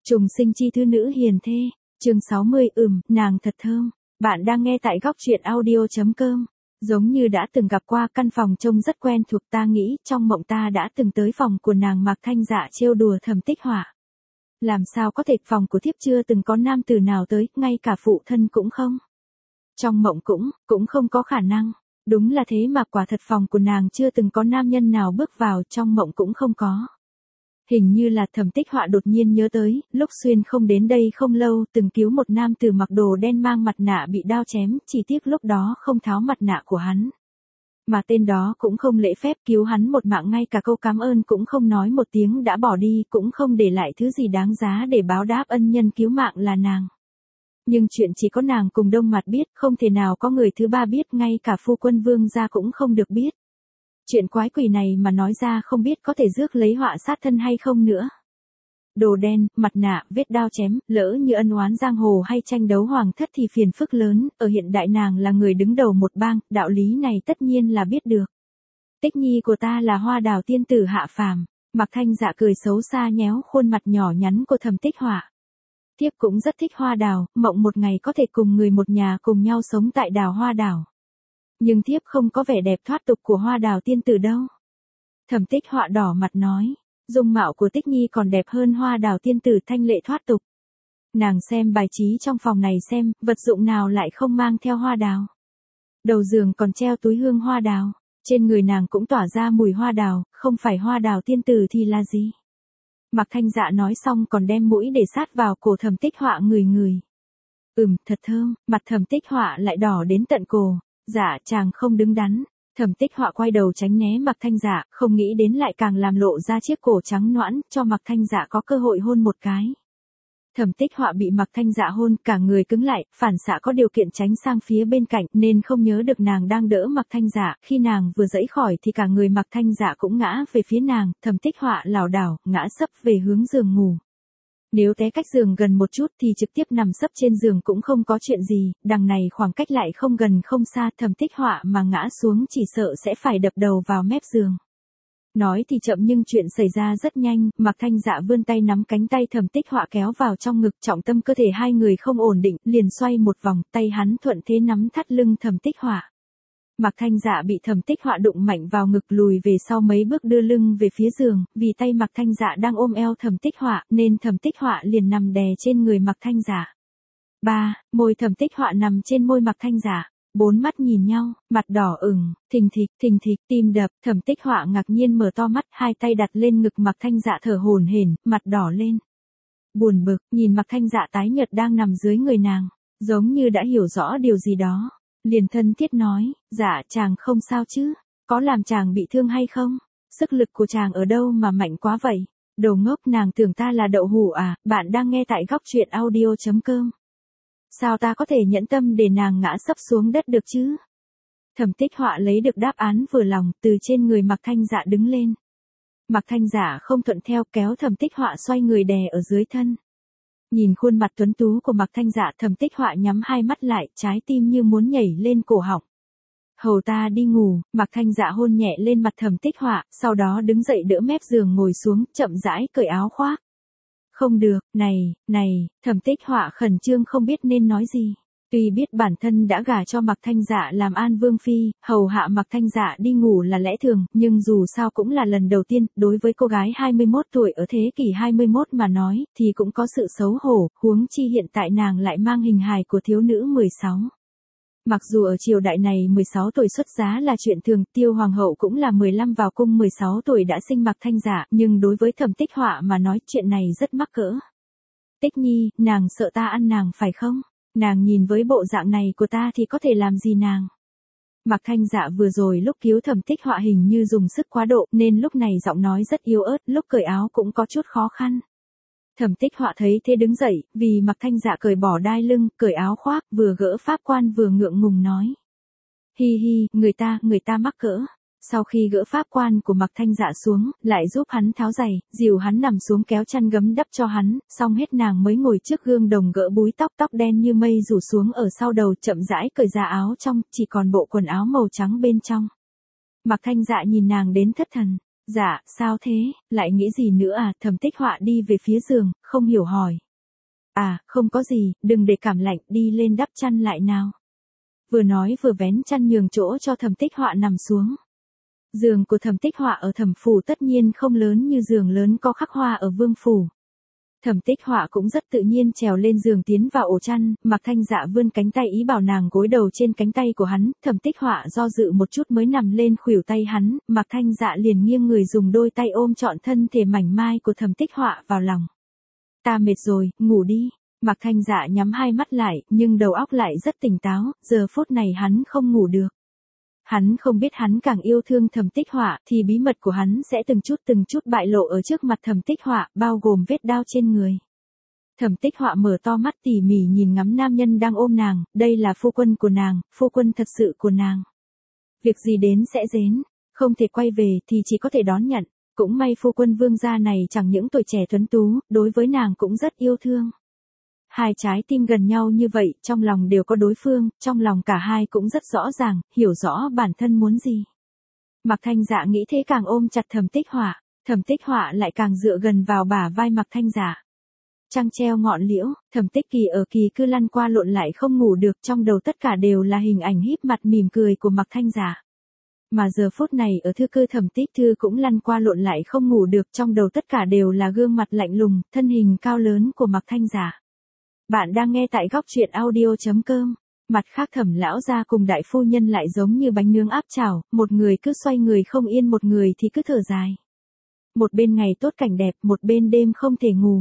Trùng sinh chi thư nữ hiền thê, chương 60, nàng thật thơm. Bạn đang nghe tại góc truyện audio.com. Giống như đã từng gặp qua, căn phòng trông rất quen thuộc, ta nghĩ trong mộng ta đã từng tới phòng của nàng Mạc Thanh Dạ trêu đùa Thẩm Tích Họa. Làm sao có thể, phòng của thiếp chưa từng có nam tử nào tới, ngay cả phụ thân cũng không. Trong mộng cũng không có khả năng. Đúng là thế mà, quả thật phòng của nàng chưa từng có nam nhân nào bước vào, trong mộng cũng không có. Hình như là Thẩm Tích Họa đột nhiên nhớ tới, lúc Xuyên không đến đây không lâu, từng cứu một nam tử mặc đồ đen mang mặt nạ bị đao chém, chỉ tiếc lúc đó không tháo mặt nạ của hắn. Mà tên đó cũng không lễ phép, cứu hắn một mạng, ngay cả câu cảm ơn cũng không nói một tiếng đã bỏ đi, cũng không để lại thứ gì đáng giá để báo đáp ân nhân cứu mạng là nàng. Nhưng chuyện chỉ có nàng cùng Đông Mặt biết, không thể nào có người thứ ba biết, ngay cả phu quân Vương gia cũng không được biết. Chuyện quái quỷ này mà nói ra không biết có thể rước lấy họa sát thân hay không nữa. Đồ đen, mặt nạ, vết đao chém, lỡ như ân oán giang hồ hay tranh đấu hoàng thất thì phiền phức lớn, ở hiện đại nàng là người đứng đầu một bang, đạo lý này tất nhiên là biết được. Tích nhi của ta là Hoa Đào tiên tử hạ phàm. Mạc Thanh Dạ cười xấu xa nhéo khuôn mặt nhỏ nhắn của Thẩm Tích Họa. Thiếp cũng rất thích Hoa Đào, mộng một ngày có thể cùng người một nhà cùng nhau sống tại đảo Hoa Đảo. Nhưng thiếp không có vẻ đẹp thoát tục của Hoa Đào tiên tử đâu. Thẩm Tích Họa đỏ mặt nói, dung mạo của Tích nhi còn đẹp hơn Hoa Đào tiên tử, thanh lệ thoát tục. Nàng xem bài trí trong phòng này xem, vật dụng nào lại không mang theo hoa đào. Đầu giường còn treo túi hương hoa đào, trên người nàng cũng tỏa ra mùi hoa đào, không phải Hoa Đào tiên tử thì là gì? Mạc Thanh Dạ nói xong còn đem mũi để sát vào cổ Thẩm Tích Họa ngửi. Thật thơm, mặt Thẩm Tích Họa lại đỏ đến tận cổ. Dạ, chàng không đứng đắn. Thẩm Tích Họa quay đầu tránh né Mạc Thanh Dạ, không nghĩ đến lại càng làm lộ ra chiếc cổ trắng nõn, cho Mạc Thanh Dạ có cơ hội hôn một cái. Thẩm Tích Họa bị Mạc Thanh Dạ hôn, cả người cứng lại, phản xạ có điều kiện tránh sang phía bên cạnh, nên không nhớ được nàng đang đỡ Mạc Thanh Dạ, khi nàng vừa giãy khỏi thì cả người Mạc Thanh Dạ cũng ngã về phía nàng, Thẩm Tích Họa lảo đảo, ngã sấp về hướng giường ngủ. Nếu té cách giường gần một chút thì trực tiếp nằm sấp trên giường cũng không có chuyện gì, đằng này khoảng cách lại không gần không xa, Thẩm Tích Họa mà ngã xuống chỉ sợ sẽ phải đập đầu vào mép giường. Nói thì chậm nhưng chuyện xảy ra rất nhanh, Mạc Thanh Dạ vươn tay nắm cánh tay Thẩm Tích Họa kéo vào trong ngực, trọng tâm cơ thể hai người không ổn định, liền xoay một vòng, tay hắn thuận thế nắm thắt lưng Thẩm Tích Họa. Mạc Thanh Dạ bị Thẩm Tích Họa đụng mạnh vào ngực, lùi về sau mấy bước đưa lưng về phía giường, vì tay Mạc Thanh Dạ đang ôm eo Thẩm Tích Họa, nên Thẩm Tích Họa liền nằm đè trên người Mạc Thanh Dạ. 3. Môi Thẩm Tích Họa nằm trên môi Mạc Thanh Dạ. 4 mắt nhìn nhau, mặt đỏ ửng, thình thịch, tim đập, Thẩm Tích Họa ngạc nhiên mở to mắt, hai tay đặt lên ngực Mạc Thanh Dạ thở hổn hển, mặt đỏ lên. Buồn bực, nhìn Mạc Thanh Dạ tái nhợt đang nằm dưới người nàng, giống như đã hiểu rõ điều gì đó. Liền thân thiết nói, dạ chàng không sao chứ, có làm chàng bị thương hay không? Sức lực của chàng ở đâu mà mạnh quá vậy? Đồ ngốc, nàng tưởng ta là đậu hũ à? Bạn đang nghe tại góc truyện audio.com. Sao ta có thể nhẫn tâm để nàng ngã sấp xuống đất được chứ? Thẩm Tích Họa lấy được đáp án vừa lòng, từ trên người Mạc Thanh Dạ đứng lên. Mạc Thanh Dạ không thuận theo, kéo Thẩm Tích Họa xoay người đè ở dưới thân. Nhìn khuôn mặt tuấn tú của Mạc Thanh Dạ, Thẩm Tích Họa nhắm hai mắt lại, trái tim như muốn nhảy lên cổ họng. Hầu ta đi ngủ. Mạc Thanh Dạ hôn nhẹ lên mặt Thẩm Tích Họa, sau đó đứng dậy đỡ mép giường ngồi xuống, chậm rãi cởi áo khoác. Không được, này, Thẩm Tích Họa khẩn trương không biết nên nói gì. Tuy biết bản thân đã gả cho Mạc Thanh Dạ làm An Vương phi, hầu hạ Mạc Thanh Dạ đi ngủ là lẽ thường, nhưng dù sao cũng là lần đầu tiên, đối với cô gái 21 tuổi ở thế kỷ 21 mà nói, thì cũng có sự xấu hổ, huống chi hiện tại nàng lại mang hình hài của thiếu nữ 16. Mặc dù ở triều đại này 16 tuổi xuất giá là chuyện thường, Tiêu Hoàng hậu cũng là 15 vào cung 16 tuổi đã sinh Mạc Thanh Dạ, nhưng đối với Thẩm Tích Họa mà nói chuyện này rất mắc cỡ. Tích nhi, nàng sợ ta ăn nàng phải không? Nàng nhìn với bộ dạng này của ta thì có thể làm gì nàng? Mạc Thanh Dạ vừa rồi lúc cứu Thẩm Tích Họa hình như dùng sức quá độ, nên lúc này giọng nói rất yếu ớt, lúc cởi áo cũng có chút khó khăn. Thẩm Tích Họa thấy thế đứng dậy, vì Mạc Thanh Dạ cởi bỏ đai lưng, cởi áo khoác, vừa gỡ pháp quan vừa ngượng ngùng nói. Hi, người ta mắc cỡ. Sau khi gỡ pháp quan của Mạc Thanh Dạ xuống, lại giúp hắn tháo giày, dìu hắn nằm xuống kéo chăn gấm đắp cho hắn, xong hết nàng mới ngồi trước gương đồng gỡ búi tóc đen như mây rủ xuống ở sau đầu, chậm rãi cởi ra áo trong, chỉ còn bộ quần áo màu trắng bên trong. Mạc Thanh Dạ nhìn nàng đến thất thần. Dạ, sao thế, lại nghĩ gì nữa à? Thẩm Tích Họa đi về phía giường, không hiểu hỏi. À, không có gì, đừng để cảm lạnh, đi lên đắp chăn lại nào. Vừa nói vừa vén chăn nhường chỗ cho Thẩm Tích Họa nằm xuống. Giường của Thẩm Tích Họa ở Thẩm phủ tất nhiên không lớn như giường lớn có khắc hoa ở Vương phủ. Thẩm Tích Họa cũng rất tự nhiên trèo lên giường tiến vào ổ chăn, Mạc Thanh Dạ vươn cánh tay ý bảo nàng gối đầu trên cánh tay của hắn, Thẩm Tích Họa do dự một chút mới nằm lên khuỷu tay hắn, Mạc Thanh Dạ liền nghiêng người dùng đôi tay ôm trọn thân thể mảnh mai của Thẩm Tích Họa vào lòng. Ta mệt rồi, ngủ đi. Mạc Thanh Dạ nhắm hai mắt lại, nhưng đầu óc lại rất tỉnh táo, giờ phút này hắn không ngủ được. Hắn không biết hắn càng yêu thương Thẩm Tích Họa thì bí mật của hắn sẽ từng chút bại lộ ở trước mặt Thẩm Tích Họa, bao gồm vết đao trên người. Thẩm Tích Họa mở to mắt tỉ mỉ nhìn ngắm nam nhân đang ôm nàng, đây là phu quân của nàng, phu quân thật sự của nàng. Việc gì đến sẽ đến, không thể quay về thì chỉ có thể đón nhận, cũng may phu quân Vương gia này chẳng những tuổi trẻ tuấn tú, đối với nàng cũng rất yêu thương. Hai trái tim gần nhau như vậy, trong lòng đều có đối phương, trong lòng cả hai cũng rất rõ ràng, hiểu rõ bản thân muốn gì. Mạc Thanh Dạ nghĩ thế càng ôm chặt Thẩm Tích Họa, Thẩm Tích Họa lại càng dựa gần vào bả vai Mạc Thanh Dạ. Trăng treo ngọn liễu, Thẩm Tích Kỳ ở kỳ cư lăn qua lộn lại không ngủ được, trong đầu tất cả đều là hình ảnh híp mặt mỉm cười của Mạc Thanh Dạ. Mà giờ phút này ở thư cư Thẩm Tích Thư cũng lăn qua lộn lại không ngủ được, trong đầu tất cả đều là gương mặt lạnh lùng, thân hình cao lớn của Mạc Thanh Dạ. Bạn đang nghe tại góc truyện audio.com. Mặt khác Thẩm lão gia cùng đại phu nhân lại giống như bánh nướng áp chảo, một người cứ xoay người không yên, một người thì cứ thở dài. Một bên ngày tốt cảnh đẹp, một bên đêm không thể ngủ.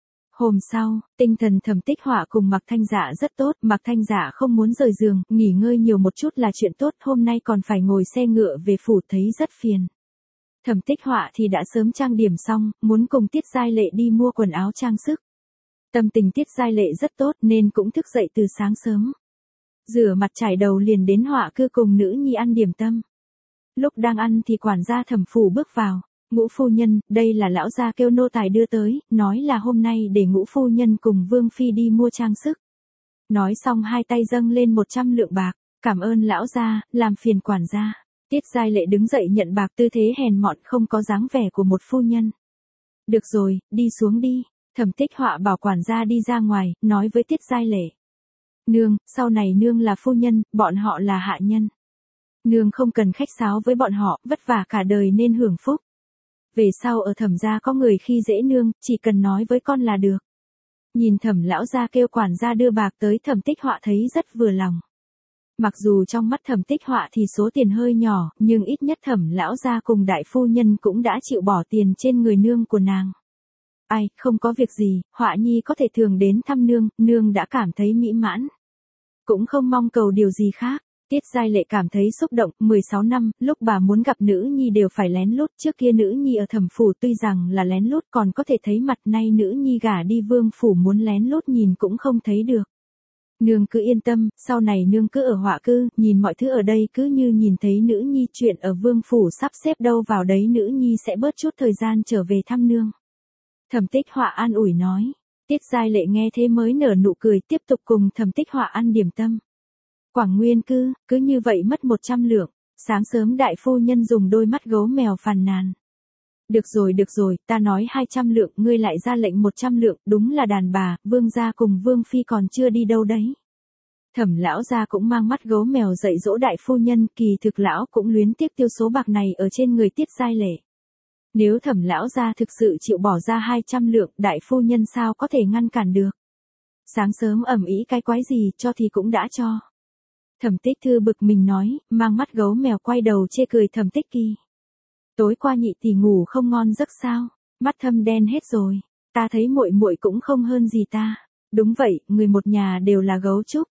Hôm sau, tinh thần Thẩm Tích Họa cùng Mạc Thanh Dạ rất tốt, Mạc Thanh Dạ không muốn rời giường, nghỉ ngơi nhiều một chút là chuyện tốt, hôm nay còn phải ngồi xe ngựa về phủ thấy rất phiền. Thẩm Tích Họa thì đã sớm trang điểm xong, muốn cùng Tiết Giai Lệ đi mua quần áo trang sức. Tâm tình Tiết Giai Lệ rất tốt nên cũng thức dậy từ sáng sớm. Rửa mặt chải đầu liền đến Họa cư cùng nữ nhi ăn điểm tâm. Lúc đang ăn thì quản gia Thẩm phủ bước vào. Ngũ phu nhân, đây là lão gia kêu nô tài đưa tới, nói là hôm nay để Ngũ phu nhân cùng Vương phi đi mua trang sức. Nói xong hai tay dâng lên 100 lượng bạc, cảm ơn lão gia, làm phiền quản gia. Tiết Giai Lệ đứng dậy nhận bạc, tư thế hèn mọn không có dáng vẻ của một phu nhân. Được rồi, đi xuống đi. Thẩm Tích Họa bảo quản gia đi ra ngoài, nói với Tiết Giai Lệ. Nương, sau này nương là phu nhân, bọn họ là hạ nhân. Nương không cần khách sáo với bọn họ, vất vả cả đời nên hưởng phúc. Về sau ở Thẩm gia có người khi dễ nương, chỉ cần nói với con là được. Nhìn Thẩm lão gia kêu quản gia đưa bạc tới, Thẩm Tích Họa thấy rất vừa lòng. Mặc dù trong mắt Thẩm Tích Họa thì số tiền hơi nhỏ, nhưng ít nhất Thẩm lão gia cùng đại phu nhân cũng đã chịu bỏ tiền trên người nương của nàng. Ai, không có việc gì, Họa nhi có thể thường đến thăm nương, nương đã cảm thấy mỹ mãn. Cũng không mong cầu điều gì khác. Tiết Giai Lệ cảm thấy xúc động, 16 năm, lúc bà muốn gặp nữ nhi đều phải lén lút, trước kia nữ nhi ở Thẩm phủ tuy rằng là lén lút còn có thể thấy mặt, nay nữ nhi gả đi Vương phủ muốn lén lút nhìn cũng không thấy được. Nương cứ yên tâm, sau này nương cứ ở Họa cư, nhìn mọi thứ ở đây cứ như nhìn thấy nữ nhi, chuyện ở Vương phủ sắp xếp đâu vào đấy nữ nhi sẽ bớt chút thời gian trở về thăm nương. Thẩm Tích Họa an ủi nói. Tiết Giai Lệ nghe thế mới nở nụ cười, tiếp tục cùng Thẩm Tích Họa ăn điểm tâm. Quảng Nguyên cư, cứ như vậy mất 100 lượng. Sáng sớm đại phu nhân dùng đôi mắt gấu mèo phàn nàn. Được rồi, ta nói 200 lượng, ngươi lại ra lệnh 100 lượng, đúng là đàn bà, Vương gia cùng Vương phi còn chưa đi đâu đấy. Thẩm lão gia cũng mang mắt gấu mèo dạy dỗ đại phu nhân, kỳ thực lão cũng luyến tiếc tiêu số bạc này ở trên người Tiết Giai Lệ. Nếu Thẩm lão gia thực sự chịu bỏ ra 200 lượng, đại phu nhân sao có thể ngăn cản được. Sáng sớm ầm ĩ cái quái gì, cho thì cũng đã cho. Thẩm Tích Thư bực mình nói, mang mắt gấu mèo quay đầu chê cười Thẩm Tích Kỳ. Tối qua nhị tỷ ngủ không ngon giấc sao? Mắt thâm đen hết rồi. Ta thấy muội muội cũng không hơn gì ta. Đúng vậy, người một nhà đều là gấu trúc.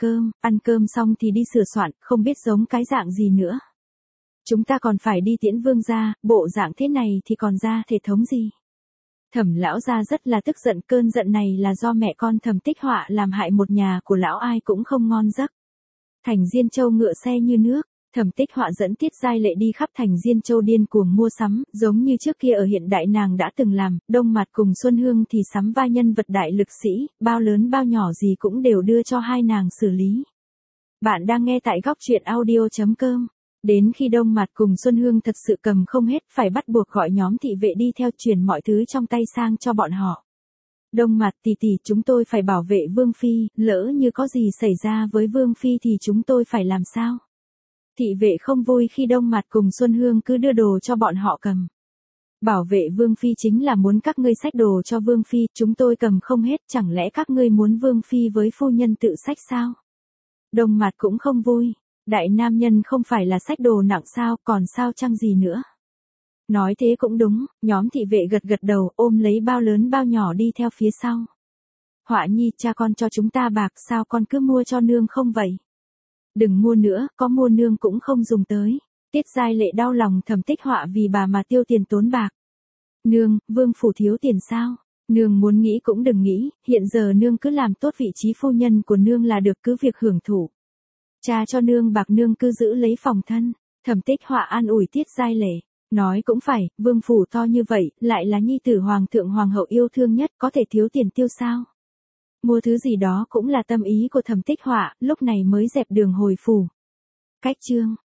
Ăn cơm xong thì đi sửa soạn, không biết giống cái dạng gì nữa. Chúng ta còn phải đi tiễn Vương gia, bộ dạng thế này thì còn ra thể thống gì? Thẩm lão gia rất là tức giận, cơn giận này là do mẹ con Thẩm Tích Họa làm hại một nhà của lão ai cũng không ngon giấc. Thành Diên Châu ngựa xe như nước, Thẩm Tích Họa dẫn Tiết Giai Lệ đi khắp Thành Diên Châu điên cuồng mua sắm, giống như trước kia ở hiện đại nàng đã từng làm, Đông Mặt cùng Xuân Hương thì sắm vai nhân vật đại lực sĩ, bao lớn bao nhỏ gì cũng đều đưa cho hai nàng xử lý. Bạn đang nghe tại góc truyện audio.com. Đến khi Đông Mạt cùng Xuân Hương thật sự cầm không hết phải bắt buộc gọi nhóm thị vệ đi theo chuyển mọi thứ trong tay sang cho bọn họ. Đông Mạt tỷ tỷ, chúng tôi phải bảo vệ Vương Phi, lỡ như có gì xảy ra với Vương Phi thì chúng tôi phải làm sao? Thị vệ không vui khi Đông Mạt cùng Xuân Hương cứ đưa đồ cho bọn họ cầm. Bảo vệ Vương Phi chính là muốn các ngươi xách đồ cho Vương Phi, chúng tôi cầm không hết, chẳng lẽ các ngươi muốn Vương Phi với phu nhân tự xách sao? Đông Mạt cũng không vui, đại nam nhân không phải là xách đồ nặng sao, còn sao chăng gì nữa. Nói thế cũng đúng, nhóm thị vệ gật gật đầu, ôm lấy bao lớn bao nhỏ đi theo phía sau. Họa nhi, cha con cho chúng ta bạc, sao con cứ mua cho nương không vậy? Đừng mua nữa, có mua nương cũng không dùng tới. Tiết Giai Lệ đau lòng Thẩm Tích Họa vì bà mà tiêu tiền tốn bạc. Nương, vương phủ thiếu tiền sao? Nương muốn nghĩ cũng đừng nghĩ, hiện giờ nương cứ làm tốt vị trí phu nhân của nương là được, cứ việc hưởng thụ. Cha cho nương bạc, nương cứ giữ lấy phòng thân. Thẩm Tích Họa an ủi Tiết Giai Lệ. Nói cũng phải, vương phủ to như vậy, lại là nhi tử hoàng thượng hoàng hậu yêu thương nhất, có thể thiếu tiền tiêu sao? Mua thứ gì đó cũng là tâm ý của Thẩm Tích Họa, lúc này mới dẹp đường hồi phủ. Cách chương